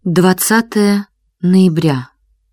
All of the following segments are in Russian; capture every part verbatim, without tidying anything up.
двадцатое ноября.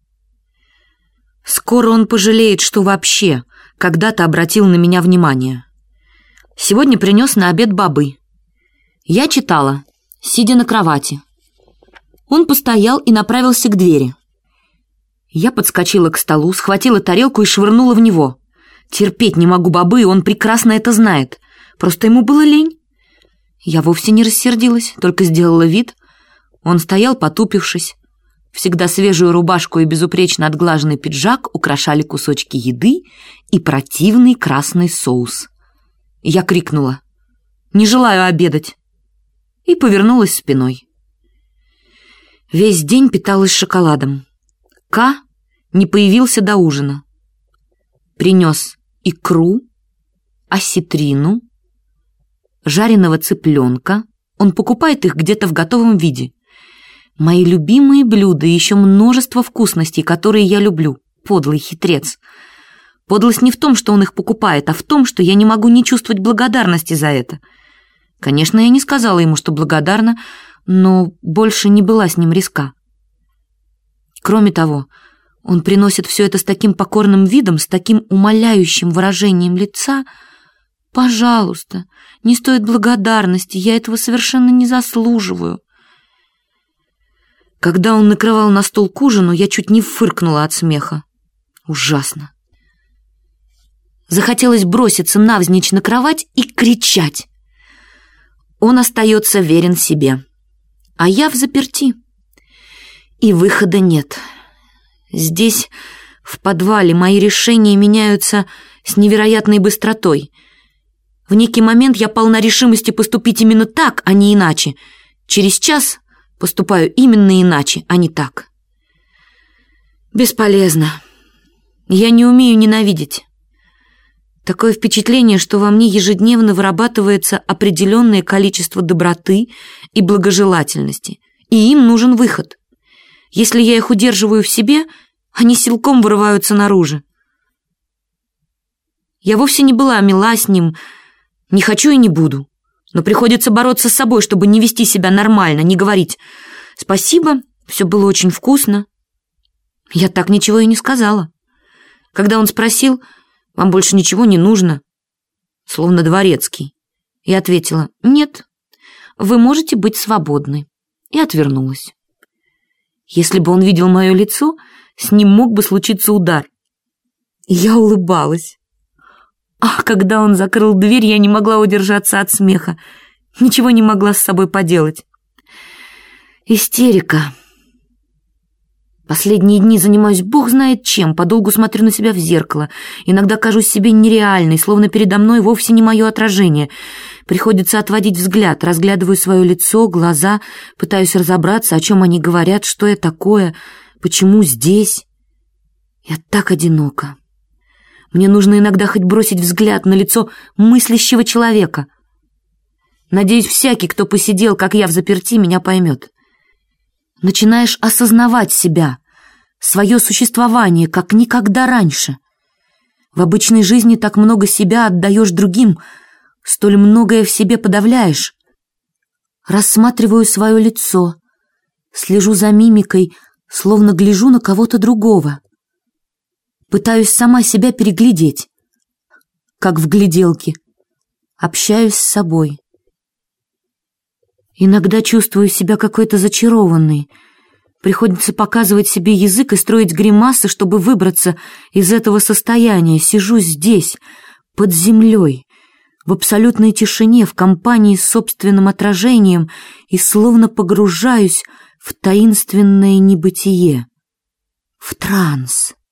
Скоро он пожалеет, что вообще когда-то обратил на меня внимание. Сегодня принес на обед бобы. Я читала, сидя на кровати. Он постоял и направился к двери. Я подскочила к столу, схватила тарелку и швырнула в него. Терпеть не могу бобы, и он прекрасно это знает. Просто ему было лень. Я вовсе не рассердилась, только сделала вид. Он стоял, потупившись. Всегда свежую рубашку и безупречно отглаженный пиджак украшали кусочки еды и противный красный соус. Я крикнула: «Не желаю обедать!» и повернулась спиной. Весь день питалась шоколадом. К не появился до ужина. Принес икру, осетрину, жареного цыпленка. Он покупает их где-то в готовом виде. Мои любимые блюда и еще множество вкусностей, которые я люблю. Подлый хитрец. Подлость не в том, что он их покупает, а в том, что я не могу не чувствовать благодарности за это. Конечно, я не сказала ему, что благодарна, но больше не была с ним резка. Кроме того, он приносит все это с таким покорным видом, с таким умоляющим выражением лица. Пожалуйста, не стоит благодарности, я этого совершенно не заслуживаю. Когда он накрывал на стол к ужину, я чуть не фыркнула от смеха. Ужасно. Захотелось броситься навзничь на кровать и кричать. Он остается верен себе, а я взаперти. И выхода нет. Здесь, в подвале, мои решения меняются с невероятной быстротой. В некий момент я полна решимости поступить именно так, а не иначе. Через час поступаю именно иначе, а не так. Бесполезно. Я не умею ненавидеть. Такое впечатление, что во мне ежедневно вырабатывается определенное количество доброты и благожелательности, и им нужен выход. Если я их удерживаю в себе, они силком вырываются наружу. Я вовсе не была мила с ним, не хочу и не буду. Но приходится бороться с собой, чтобы не вести себя нормально, не говорить «спасибо, все было очень вкусно». Я так ничего и не сказала. Когда он спросил «вам больше ничего не нужно?» словно дворецкий, я ответила «нет, вы можете быть свободны» и отвернулась. Если бы он видел мое лицо, с ним мог бы случиться удар. Я улыбалась. А когда он закрыл дверь, я не могла удержаться от смеха. Ничего не могла с собой поделать. Истерика. Последние дни занимаюсь бог знает чем, подолгу смотрю на себя в зеркало. Иногда кажусь себе нереальной, словно передо мной вовсе не мое отражение. Приходится отводить взгляд, разглядываю свое лицо, глаза, пытаюсь разобраться, о чем они говорят, что я такое, почему здесь. Я так одинока. Мне нужно иногда хоть бросить взгляд на лицо мыслящего человека. Надеюсь, всякий, кто посидел, как я, взаперти, меня поймет. Начинаешь осознавать себя, свое существование, как никогда раньше. В обычной жизни так много себя отдаешь другим, столь многое в себе подавляешь. Рассматриваю свое лицо, слежу за мимикой, словно гляжу на кого-то другого. Пытаюсь сама себя переглядеть, как в гляделке. Общаюсь с собой. Иногда чувствую себя какой-то зачарованной. Приходится показывать себе язык и строить гримасы, чтобы выбраться из этого состояния. Сижу здесь, под землей, в абсолютной тишине, в компании с собственным отражением и словно погружаюсь в таинственное небытие, в транс.